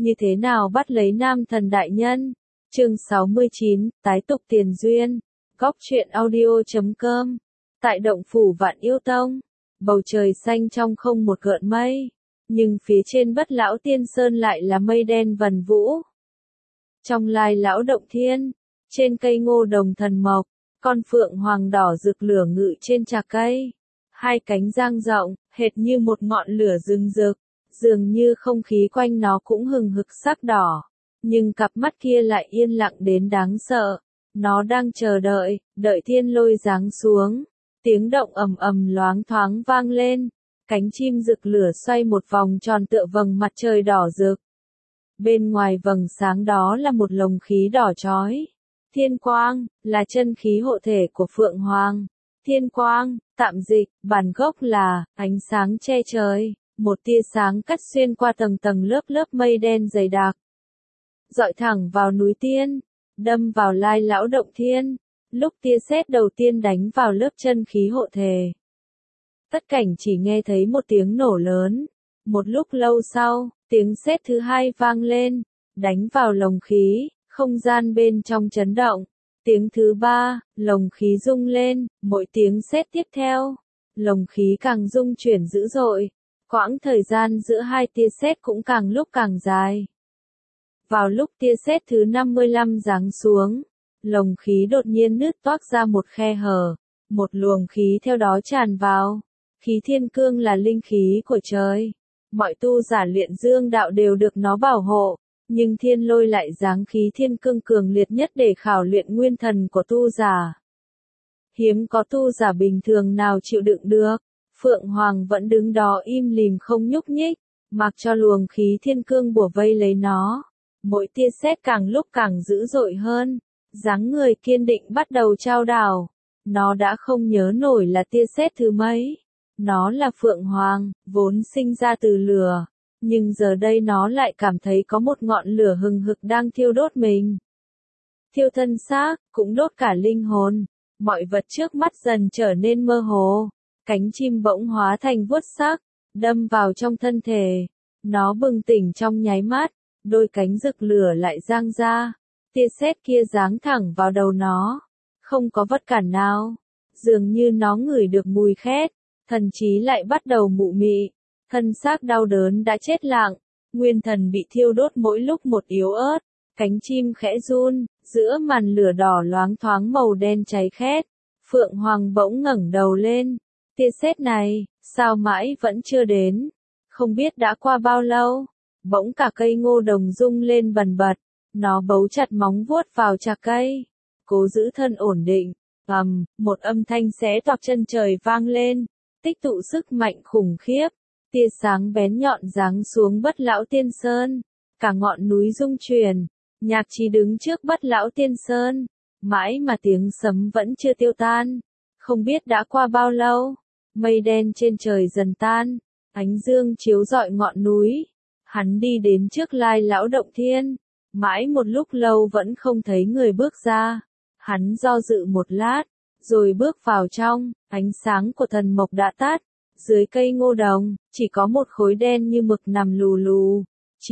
như thế nào bắt lấy nam thần đại nhân. Chương 69, tái tục tiền duyên. Góc truyện audio.com. Tại động phủ Vạn Yêu Tông, bầu trời xanh trong không một gợn mây, nhưng phía trên Bất Lão Tiên Sơn lại là mây đen vần vũ. Trong Lai Lão Động Thiên, trên cây ngô đồng thần mộc, con phượng hoàng đỏ rực lửa ngự trên trạc cây, hai cánh dang rộng, hệt như một ngọn lửa rừng rực, dường như không khí quanh nó cũng hừng hực sắc đỏ, nhưng cặp mắt kia lại yên lặng đến đáng sợ. Nó đang chờ đợi, đợi thiên lôi giáng xuống. Tiếng động ầm ầm loáng thoáng vang lên, cánh chim rực lửa xoay một vòng tròn tựa vầng mặt trời đỏ rực. Bên ngoài vầng sáng đó là một lồng khí đỏ chói. Thiên quang, là chân khí hộ thể của Phượng Hoàng. Thiên quang, tạm dịch, bản gốc là, ánh sáng che trời, một tia sáng cắt xuyên qua tầng tầng lớp lớp mây đen dày đặc. Dọi thẳng vào núi Tiên, đâm vào Lai Lão Động Thiên. Lúc tia sét đầu tiên đánh vào lớp chân khí hộ thể, tất cảnh chỉ nghe thấy một tiếng nổ lớn. Một lúc lâu sau, tiếng sét thứ hai vang lên, đánh vào lồng khí, không gian bên trong chấn động. Tiếng thứ ba, lồng khí rung lên, mỗi tiếng sét tiếp theo, lồng khí càng rung chuyển dữ dội. Quãng thời gian giữa hai tia sét cũng càng lúc càng dài. Vào lúc tia sét thứ 55 giáng xuống, lồng khí đột nhiên nứt toác ra một khe hở, một luồng khí theo đó tràn vào. Khí thiên cương là linh khí của trời, mọi tu giả luyện dương đạo đều được nó bảo hộ, nhưng thiên lôi lại giáng khí thiên cương cường liệt nhất để khảo luyện nguyên thần của tu giả. Hiếm có tu giả bình thường nào chịu đựng được. Phượng Hoàng vẫn đứng đó im lìm không nhúc nhích, mặc cho luồng khí thiên cương bủa vây lấy nó. Mỗi tia sét càng lúc càng dữ dội hơn. Dáng người kiên định bắt đầu chao đảo. Nó đã không nhớ nổi là tia sét thứ mấy. Nó là Phượng Hoàng, vốn sinh ra từ lửa. Nhưng giờ đây nó lại cảm thấy có một ngọn lửa hừng hực đang thiêu đốt mình. Thiêu thân xác, cũng đốt cả linh hồn. Mọi vật trước mắt dần trở nên mơ hồ. Cánh chim bỗng hóa thành vuốt sắc, đâm vào trong thân thể. Nó bừng tỉnh trong nháy mắt, đôi cánh rực lửa lại giang ra. Tia sét kia giáng thẳng vào đầu nó, không có vật cản nào. Dường như nó ngửi được mùi khét, thần trí lại bắt đầu mụ mị. Thân xác đau đớn đã chết lặng, nguyên thần bị thiêu đốt mỗi lúc một yếu ớt. Cánh chim khẽ run, giữa màn lửa đỏ loáng thoáng màu đen cháy khét. Phượng Hoàng bỗng ngẩng đầu lên. Tia sét này, sao mãi vẫn chưa đến? Không biết đã qua bao lâu, bỗng cả cây ngô đồng rung lên bần bật. Nó bấu chặt móng vuốt vào trạc cây, cố giữ thân ổn định. Một âm thanh xé toạc chân trời vang lên, tích tụ sức mạnh khủng khiếp. Tia sáng bén nhọn giáng xuống Bất Lão Tiên Sơn, cả ngọn núi rung chuyển. Nhạc Trì đứng trước Bất Lão Tiên Sơn, mãi mà tiếng sấm vẫn chưa tiêu tan. Không biết đã qua bao lâu, mây đen trên trời dần tan, ánh dương chiếu rọi ngọn núi. Hắn đi đến trước Lai Lão Động Thiên. Mãi một lúc lâu vẫn không thấy người bước ra. Hắn do dự một lát, rồi bước vào trong. Ánh sáng của thần mộc đã tắt. Dưới cây ngô đồng, chỉ có một khối đen như mực nằm lù lù.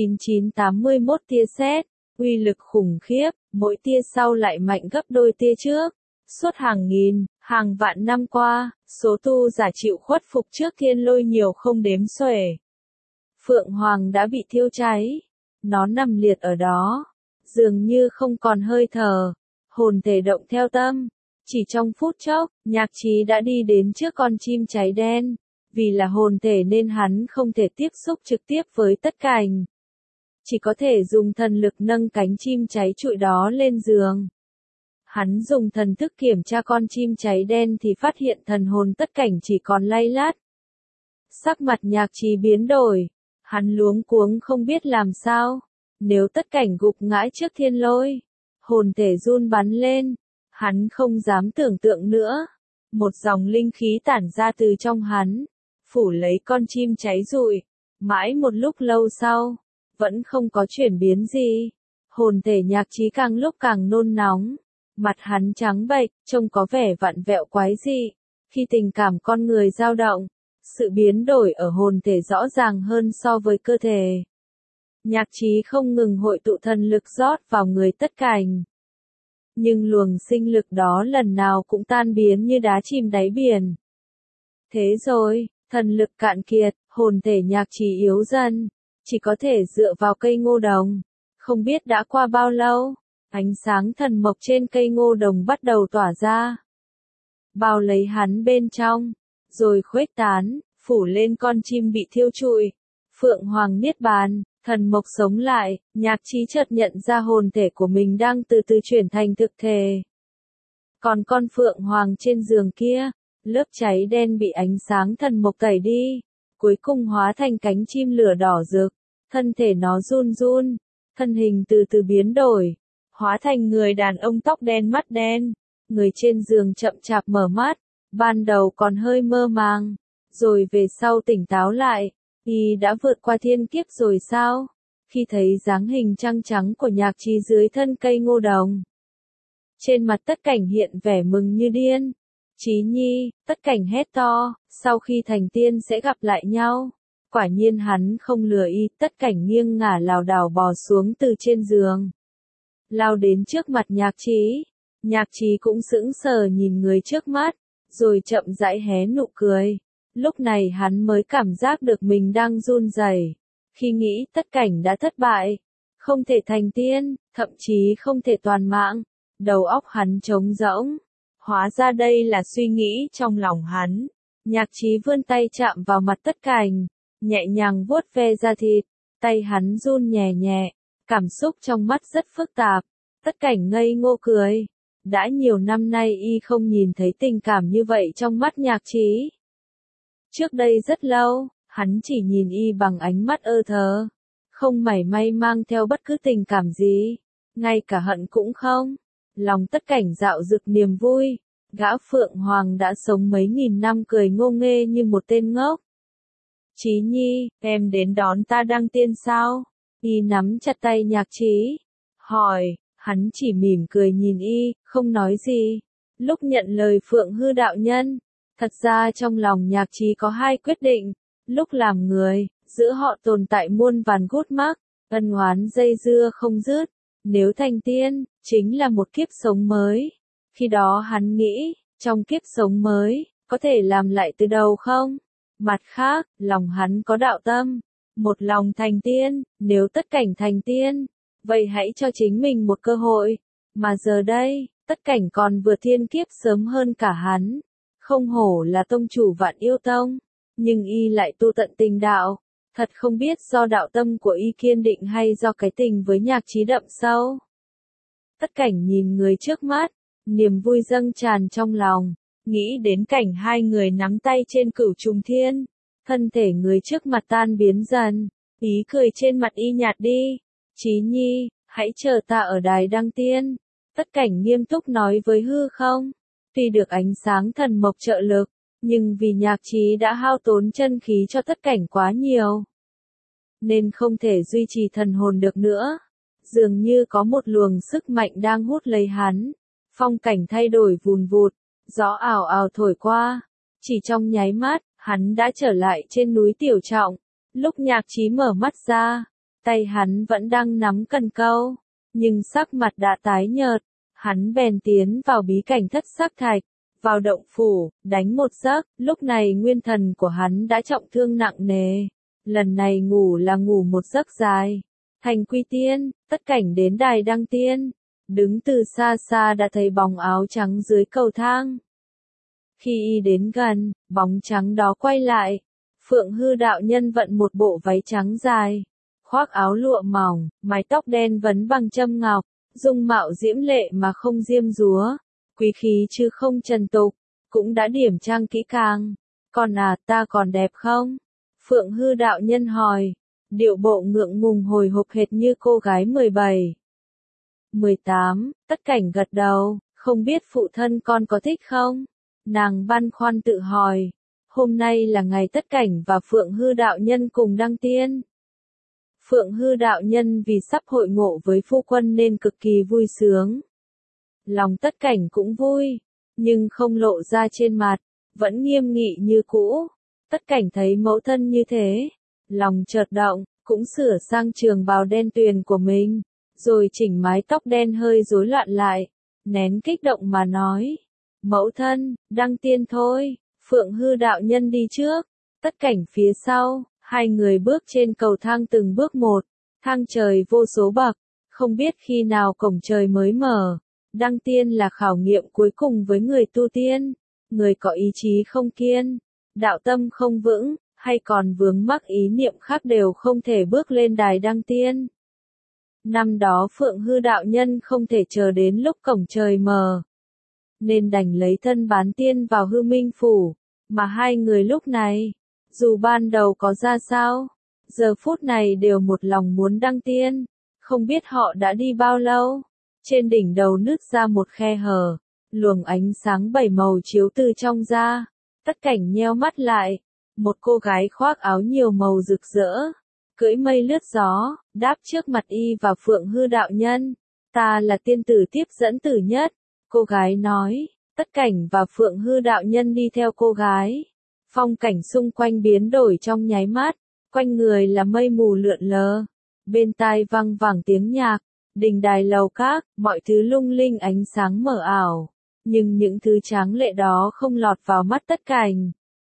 9981 tia sét, uy lực khủng khiếp, mỗi tia sau lại mạnh gấp đôi tia trước. Suốt hàng nghìn, hàng vạn năm qua, số tu giả chịu khuất phục trước thiên lôi nhiều không đếm xuể. Phượng Hoàng đã bị thiêu cháy. Nó nằm liệt ở đó, dường như không còn hơi thở, hồn thể động theo tâm. Chỉ trong phút chốc, Nhạc Trì đã đi đến trước con chim cháy đen. Vì là hồn thể nên hắn không thể tiếp xúc trực tiếp với tất cảnh. Chỉ có thể dùng thần lực nâng cánh chim cháy trụi đó lên giường. Hắn dùng thần thức kiểm tra con chim cháy đen thì phát hiện thần hồn tất cảnh chỉ còn lay lát. Sắc mặt Nhạc Trì biến đổi. Hắn luống cuống không biết làm sao. Nếu tất cảnh gục ngã trước thiên lôi, hồn thể run bắn lên. Hắn không dám tưởng tượng nữa. Một dòng linh khí tản ra từ trong hắn, phủ lấy con chim cháy rụi. Mãi một lúc lâu sau, vẫn không có chuyển biến gì. Hồn thể Nhạc Trì càng lúc càng nôn nóng. Mặt hắn trắng bệch, trông có vẻ vặn vẹo quái dị. Khi tình cảm con người dao động, sự biến đổi ở hồn thể rõ ràng hơn so với cơ thể. Nhạc trí không ngừng hội tụ thần lực rót vào người Tất Cảnh. Nhưng luồng sinh lực đó lần nào cũng tan biến như đá chìm đáy biển. Thế rồi, thần lực cạn kiệt, hồn thể nhạc trí yếu dần, chỉ có thể dựa vào cây ngô đồng. Không biết đã qua bao lâu, ánh sáng thần mộc trên cây ngô đồng bắt đầu tỏa ra. Bao lấy hắn bên trong, rồi khuếch tán, phủ lên con chim bị thiêu trụi. Phượng Hoàng niết bàn, thần mộc sống lại, nhạc trí chợt nhận ra hồn thể của mình đang từ từ chuyển thành thực thể. Còn con Phượng Hoàng trên giường kia, lớp cháy đen bị ánh sáng thần mộc tẩy đi, cuối cùng hóa thành cánh chim lửa đỏ rực, thân thể nó run run, thân hình từ từ biến đổi, hóa thành người đàn ông tóc đen mắt đen. Người trên giường chậm chạp mở mắt, ban đầu còn hơi mơ màng, rồi về sau tỉnh táo lại, y đã vượt qua thiên kiếp rồi sao? Khi thấy dáng hình trăng trắng của nhạc trí dưới thân cây ngô đồng, trên mặt Tất Cảnh hiện vẻ mừng như điên. Trí nhi, Tất Cảnh hét to, sau khi thành tiên sẽ gặp lại nhau. Quả nhiên hắn không lừa y, Tất Cảnh nghiêng ngả lảo đảo bò xuống từ trên giường, lao đến trước mặt nhạc trí. Nhạc trí cũng sững sờ nhìn người trước mắt, rồi chậm rãi hé nụ cười. Lúc này hắn mới cảm giác được mình đang run rẩy, khi nghĩ Tất Cảnh đã thất bại, không thể thành tiên, thậm chí không thể toàn mạng. Đầu óc hắn trống rỗng. Hóa ra đây là suy nghĩ trong lòng hắn. Nhạc trí vươn tay chạm vào mặt Tất Cảnh, nhẹ nhàng vuốt ve da thịt, tay hắn run nhẹ nhẹ, cảm xúc trong mắt rất phức tạp. Tất Cảnh ngây ngô cười. Đã nhiều năm nay y không nhìn thấy tình cảm như vậy trong mắt nhạc trí. Trước đây rất lâu, hắn chỉ nhìn y bằng ánh mắt ơ thờ, không mảy may mang theo bất cứ tình cảm gì, ngay cả hận cũng không. Lòng Tất Cảnh dạo dực niềm vui, gã Phượng Hoàng đã sống mấy nghìn năm cười ngô nghê như một tên ngốc. Trí nhi, em đến đón ta đăng tiên sao? Y nắm chặt tay nhạc trí, hỏi. Hắn chỉ mỉm cười nhìn y, không nói gì. Lúc nhận lời Phượng Hư đạo nhân, thật ra trong lòng nhạc trí có hai quyết định. Lúc làm người, giữa họ tồn tại muôn vàn gút mắc, ân oán dây dưa không dứt. Nếu thành tiên, chính là một kiếp sống mới. Khi đó hắn nghĩ, trong kiếp sống mới, có thể làm lại từ đầu không? Mặt khác, lòng hắn có đạo tâm, một lòng thành tiên. Nếu Tất Cảnh thành tiên, vậy hãy cho chính mình một cơ hội. Mà giờ đây, Tất Cảnh còn vừa thiên kiếp sớm hơn cả hắn. Không hổ là tông chủ Vạn Yêu Tông, nhưng y lại tu tận tình đạo. Thật không biết do đạo tâm của y kiên định hay do cái tình với nhạc trí đậm sâu. Tất Cảnh nhìn người trước mắt, niềm vui dâng tràn trong lòng, nghĩ đến cảnh hai người nắm tay trên cửu trùng thiên. Thân thể người trước mặt tan biến dần, ý cười trên mặt y nhạt đi. Trí nhi, hãy chờ ta ở đài đăng tiên. Tất Cảnh nghiêm túc nói với hư không. Tuy được ánh sáng thần mộc trợ lực, nhưng vì nhạc trí đã hao tốn chân khí cho Tất Cảnh quá nhiều, nên không thể duy trì thần hồn được nữa. Dường như có một luồng sức mạnh đang hút lấy hắn. Phong cảnh thay đổi vùn vụt, gió ào ào thổi qua. Chỉ trong nháy mắt, hắn đã trở lại trên núi Tiểu Trọng. Lúc nhạc trí mở mắt ra, tay hắn vẫn đang nắm cần câu, nhưng sắc mặt đã tái nhợt. Hắn bèn tiến vào bí cảnh thất sắc thạch, vào động phủ, đánh một giấc. Lúc này nguyên thần của hắn đã trọng thương nặng nề. Lần này ngủ là ngủ một giấc dài. Thành quy tiên, Tất Cảnh đến đài đăng tiên. Đứng từ xa xa đã thấy bóng áo trắng dưới cầu thang. Khi y đến gần, bóng trắng đó quay lại. Phượng Hư đạo nhân vận một bộ váy trắng dài, khoác áo lụa mỏng, mái tóc đen vấn bằng châm ngọc, dung mạo diễm lệ mà không diêm dúa, quý khí chứ không trần tục, cũng đã điểm trang kỹ càng. Còn ta còn đẹp không? Phượng Hư đạo nhân hỏi, điệu bộ ngượng ngùng hồi hộp hệt như cô gái 17. 18, Tất Cảnh gật đầu, không biết phụ thân con có thích không? Nàng băn khoăn tự hỏi. Hôm nay là ngày Tất Cảnh và Phượng Hư đạo nhân cùng đăng tiên. Phượng Hư đạo nhân vì sắp hội ngộ với phu quân nên cực kỳ vui sướng. Lòng Tất Cảnh cũng vui, nhưng không lộ ra trên mặt, vẫn nghiêm nghị như cũ. Tất Cảnh thấy mẫu thân như thế, lòng chợt động, cũng sửa sang trường bào đen tuyền của mình, rồi chỉnh mái tóc đen hơi rối loạn lại, nén kích động mà nói. Mẫu thân, đăng tiên thôi, Phượng Hư đạo nhân đi trước, Tất Cảnh phía sau, hai người bước trên cầu thang từng bước một, thang trời vô số bậc, không biết khi nào cổng trời mới mở. Đăng tiên là khảo nghiệm cuối cùng với người tu tiên, người có ý chí không kiên, đạo tâm không vững, hay còn vướng mắc ý niệm khác đều không thể bước lên đài đăng tiên. Năm đó Phượng Hư đạo nhân không thể chờ đến lúc cổng trời mở, nên đành lấy thân bán tiên vào Hư Minh Phủ, mà hai người lúc này, dù ban đầu có ra sao, giờ phút này đều một lòng muốn đăng tiên, không biết họ đã đi bao lâu. Trên đỉnh đầu nứt ra một khe hở, luồng ánh sáng bảy màu chiếu từ trong ra, Tất Cảnh nheo mắt lại, một cô gái khoác áo nhiều màu rực rỡ, cưỡi mây lướt gió, đáp trước mặt y và Phượng Hư đạo nhân. Ta là tiên tử tiếp dẫn tử nhất, cô gái nói. Tất Cảnh và Phượng Hư đạo nhân đi theo cô gái. Phong cảnh xung quanh biến đổi trong nháy mắt, quanh người là mây mù lượn lờ, bên tai vang vẳng tiếng nhạc, đình đài lầu các, mọi thứ lung linh ánh sáng mờ ảo, nhưng những thứ tráng lệ đó không lọt vào mắt Tất Cảnh.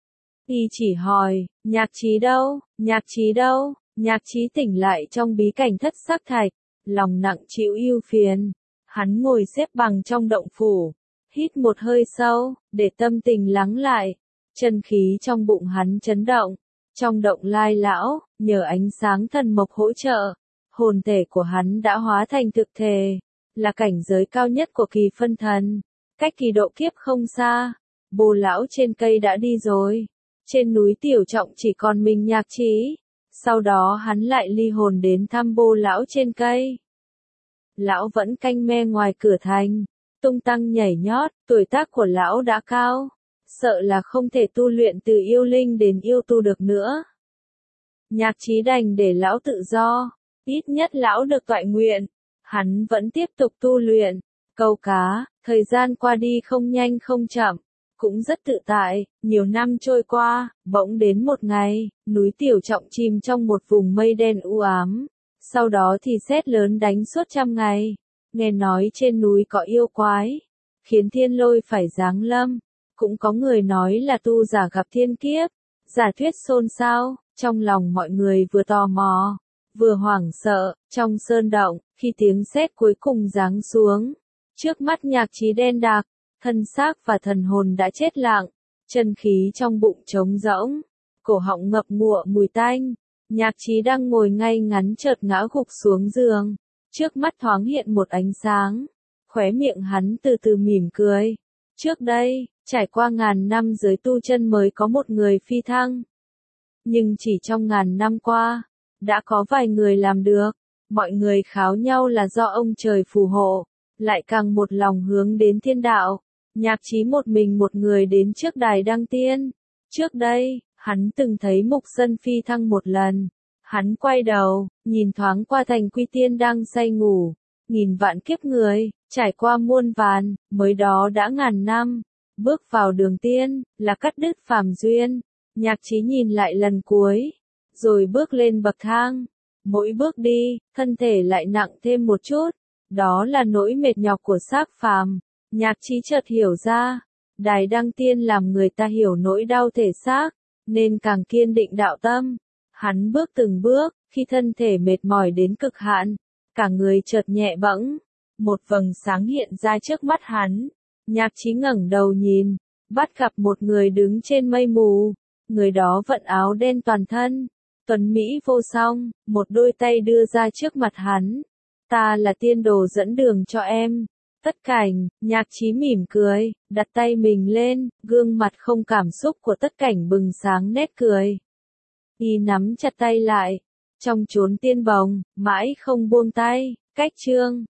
Y chỉ hỏi, Nhạc Trí đâu, Nhạc Trí đâu? Nhạc Trí tỉnh lại trong bí cảnh thất sắc thạch, lòng nặng chịu ưu phiền. Hắn ngồi xếp bằng trong động phủ, hít một hơi sâu, để tâm tình lắng lại. Chân khí trong bụng hắn chấn động. Trong động lai lão, nhờ ánh sáng thần mộc hỗ trợ, hồn thể của hắn đã hóa thành thực thể, là cảnh giới cao nhất của kỳ phân thần. Cách kỳ độ kiếp không xa, Bồ lão trên cây đã đi rồi. Trên núi Tiểu Trọng chỉ còn mình Nhạc Trí. Sau đó hắn lại ly hồn đến thăm Bồ lão trên cây. Lão vẫn canh me ngoài cửa thành, tung tăng nhảy nhót, tuổi tác của lão đã cao, sợ là không thể tu luyện từ yêu linh đến yêu tu được nữa. Nhạc Trí đành để lão tự do, ít nhất lão được toại nguyện, hắn vẫn tiếp tục tu luyện, câu cá, thời gian qua đi không nhanh không chậm, cũng rất tự tại. Nhiều năm trôi qua, bỗng đến một ngày, núi Tiểu Trọng chìm trong một vùng mây đen u ám, sau đó thì sét lớn đánh suốt 100 ngày, nghe nói trên núi có yêu quái, khiến thiên lôi phải giáng lâm, cũng có người nói là tu giả gặp thiên kiếp, giả thuyết xôn xao, trong lòng mọi người vừa tò mò, vừa hoảng sợ. Trong sơn động, khi tiếng sét cuối cùng giáng xuống, trước mắt Nhạc Trí đen đặc, thân xác và thần hồn đã chết lặng, chân khí trong bụng trống rỗng, cổ họng ngập ngụa mùi tanh. Nhạc Trí đang ngồi ngay ngắn chợt ngã gục xuống giường, trước mắt thoáng hiện một ánh sáng, khóe miệng hắn từ từ mỉm cười. Trước đây, trải qua ngàn năm giới tu chân mới có một người phi thăng. Nhưng chỉ trong ngàn năm qua, đã có vài người làm được, mọi người kháo nhau là do ông trời phù hộ, lại càng một lòng hướng đến thiên đạo. Nhạc Trí một mình một người đến trước đài đăng tiên. Trước đây, hắn từng thấy Mục Dân phi thăng một lần. Hắn quay đầu, nhìn thoáng qua thành Quy Tiên đang say ngủ. Nghìn vạn kiếp người, trải qua muôn vàn, mới đó đã ngàn năm. Bước vào đường tiên, là cắt đứt phàm duyên. Nhạc Trí nhìn lại lần cuối, rồi bước lên bậc thang. Mỗi bước đi, thân thể lại nặng thêm một chút. Đó là nỗi mệt nhọc của xác phàm. Nhạc Trí chợt hiểu ra, đài đăng tiên làm người ta hiểu nỗi đau thể xác, nên càng kiên định đạo tâm. Hắn bước từng bước, khi thân thể mệt mỏi đến cực hạn, cả người chợt nhẹ bẫng, một vầng sáng hiện ra trước mắt hắn. Nhạc Trí ngẩng đầu nhìn, bắt gặp một người đứng trên mây mù, người đó vận áo đen toàn thân, tuấn mỹ vô song, một đôi tay đưa ra trước mặt hắn. Ta là tiên đồ dẫn đường cho em. Tất Cảnh. Nhạc Trí mỉm cười, đặt tay mình lên, gương mặt không cảm xúc của Tất Cảnh bừng sáng nét cười. Y nắm chặt tay lại, trong chốn tiên bồng, mãi không buông tay. Cách chương